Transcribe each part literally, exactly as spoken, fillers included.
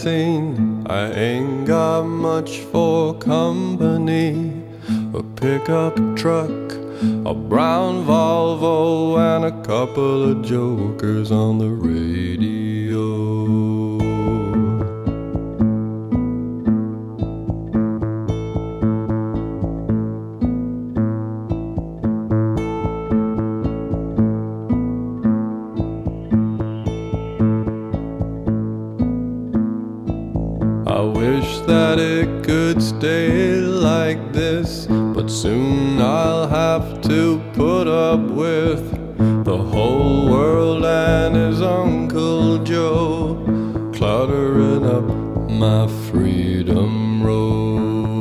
nineteen, I ain't got much for company. A pickup truck, a brown Volvo, and a couple of jokers on the radio. I wish that it could stay like this, but soon I'll have to put up with the whole world and his Uncle Joe cluttering up my freedom road.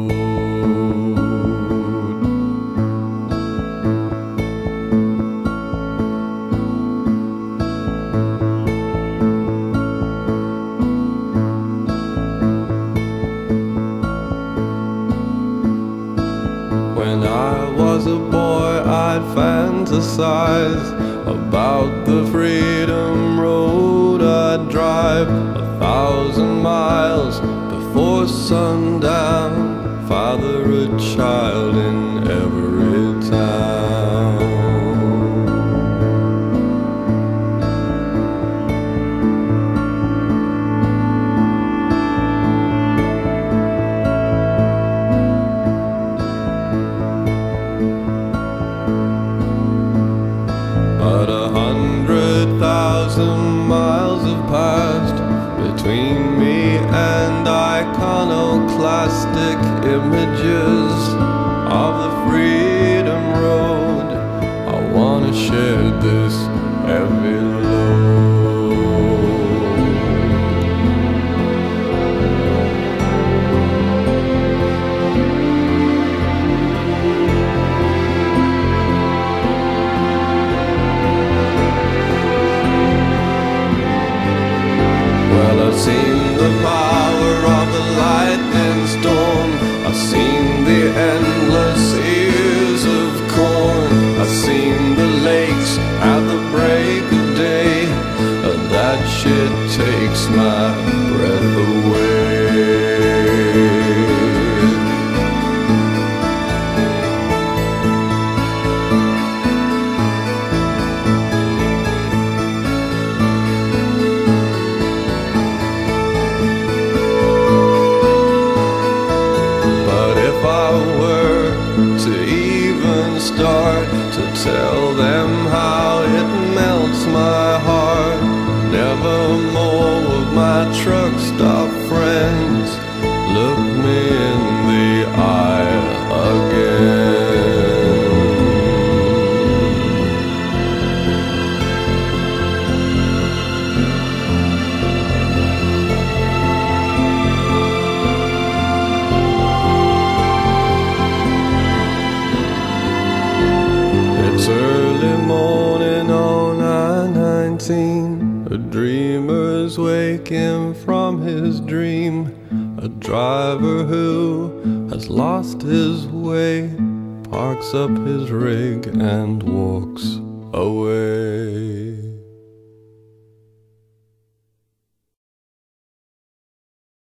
When I was a boy, I'd fantasize about the freedom road. I'd drive a thousand miles before sundown, father a child in every town. But a hundred thousand miles have passed between me and iconoclastic images of the freedom road. I wanna share this heavy load. I've seen the power of the lightning storm. I've seen the endless ears of corn. I've seen the lakes at the break of day, and that shit takes my breath away. Start to tell them how it melts my heart. Nevermore will my truck stop friends look me in the eye again. It's early morning on I nineteen. A dreamer's waking from his dream. A driver who has lost his way parks up his rig and walks away.